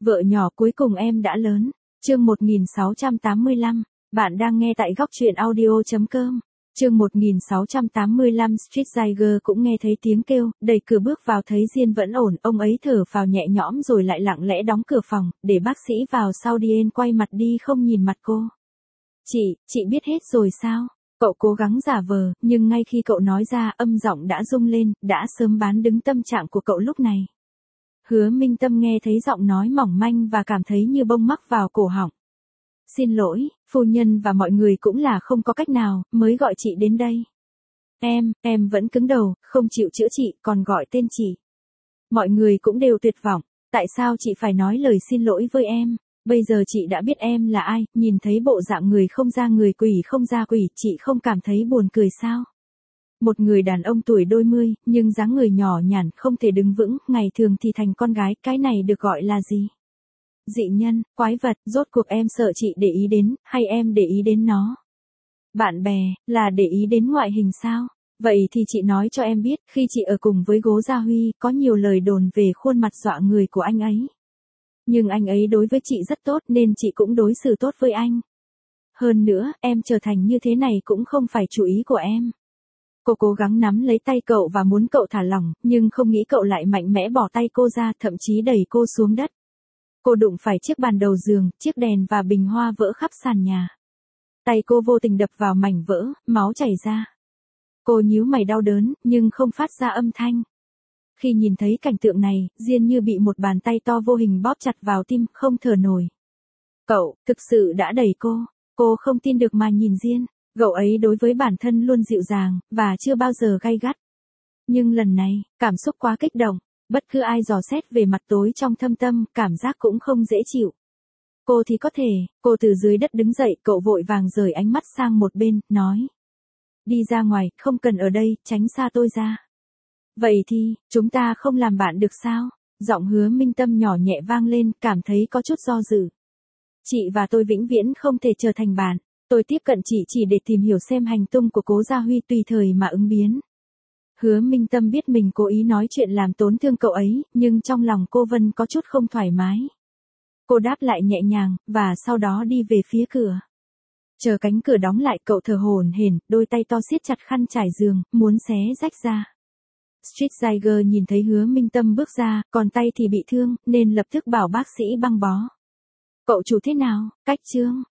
Vợ nhỏ cuối cùng em đã lớn. Chương 1685. Bạn đang nghe tại góc truyện audio.com. Chương 1685. Street Tiger cũng nghe thấy tiếng kêu, đẩy cửa bước vào thấy Diên vẫn ổn, ông ấy thở phào nhẹ nhõm rồi lại lặng lẽ đóng cửa phòng, để bác sĩ vào sau. Diên quay mặt đi không nhìn mặt cô. Chị biết hết rồi sao? Cậu cố gắng giả vờ, nhưng ngay khi cậu nói ra, âm giọng đã rung lên, đã sớm bán đứng tâm trạng của cậu lúc này. Hứa Minh Tâm nghe thấy giọng nói mỏng manh và cảm thấy như bông mắc vào cổ họng. Xin lỗi, phu nhân và mọi người cũng là không có cách nào, mới gọi chị đến đây. Em vẫn cứng đầu, không chịu chữa trị, còn gọi tên chị. Mọi người cũng đều tuyệt vọng, tại sao chị phải nói lời xin lỗi với em? Bây giờ chị đã biết em là ai, nhìn thấy bộ dạng người không ra người quỷ không ra quỷ, chị không cảm thấy buồn cười sao? Một người đàn ông tuổi đôi mươi, nhưng dáng người nhỏ nhắn, không thể đứng vững, ngày thường thì thành con gái, cái này được gọi là gì? Dị nhân, quái vật, rốt cuộc em sợ chị để ý đến, hay em để ý đến nó? Bạn bè, là để ý đến ngoại hình sao? Vậy thì chị nói cho em biết, khi chị ở cùng với Gố Gia Huy, có nhiều lời đồn về khuôn mặt dọa người của anh ấy. Nhưng anh ấy đối với chị rất tốt nên chị cũng đối xử tốt với anh. Hơn nữa, em trở thành như thế này cũng không phải chủ ý của em. Cô cố gắng nắm lấy tay cậu và muốn cậu thả lỏng, nhưng không nghĩ cậu lại mạnh mẽ bỏ tay cô ra, thậm chí đẩy cô xuống đất. Cô đụng phải chiếc bàn đầu giường, chiếc đèn và bình hoa vỡ khắp sàn nhà. Tay cô vô tình đập vào mảnh vỡ, máu chảy ra. Cô nhíu mày đau đớn, nhưng không phát ra âm thanh. Khi nhìn thấy cảnh tượng này, Diên như bị một bàn tay to vô hình bóp chặt vào tim, không thở nổi. Cậu, thực sự đã đẩy cô. Cô không tin được mà nhìn Diên. Cậu ấy đối với bản thân luôn dịu dàng, và chưa bao giờ gay gắt. Nhưng lần này, cảm xúc quá kích động. Bất cứ ai dò xét về mặt tối trong thâm tâm, cảm giác cũng không dễ chịu. Cô thì có thể, cô từ dưới đất đứng dậy, cậu vội vàng rời ánh mắt sang một bên, nói. Đi ra ngoài, không cần ở đây, tránh xa tôi ra. Vậy thì, chúng ta không làm bạn được sao? Giọng Hứa Minh Tâm nhỏ nhẹ vang lên, cảm thấy có chút do dự. Chị và tôi vĩnh viễn không thể trở thành bạn. Tôi tiếp cận chị chỉ để tìm hiểu xem hành tung của Cố Gia Huy, tùy thời mà ứng biến. Hứa Minh Tâm biết mình cố ý nói chuyện làm tổn thương cậu ấy, nhưng trong lòng cô Vân có chút không thoải mái. Cô đáp lại nhẹ nhàng, và sau đó đi về phía cửa. Chờ cánh cửa đóng lại, cậu thở hổn hển, đôi tay to siết chặt khăn trải giường, muốn xé rách ra. Street Tiger nhìn thấy Hứa Minh Tâm bước ra, còn tay thì bị thương, nên lập tức bảo bác sĩ băng bó. Cậu chủ thế nào, cách chương?